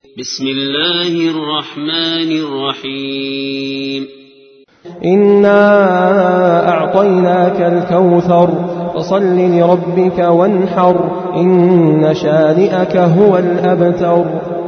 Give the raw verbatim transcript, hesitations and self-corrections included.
بسم الله الرحمن الرحيم إنا أعطيناك الكوثر فصل لربك وانحر إن شانئك هو الأبتر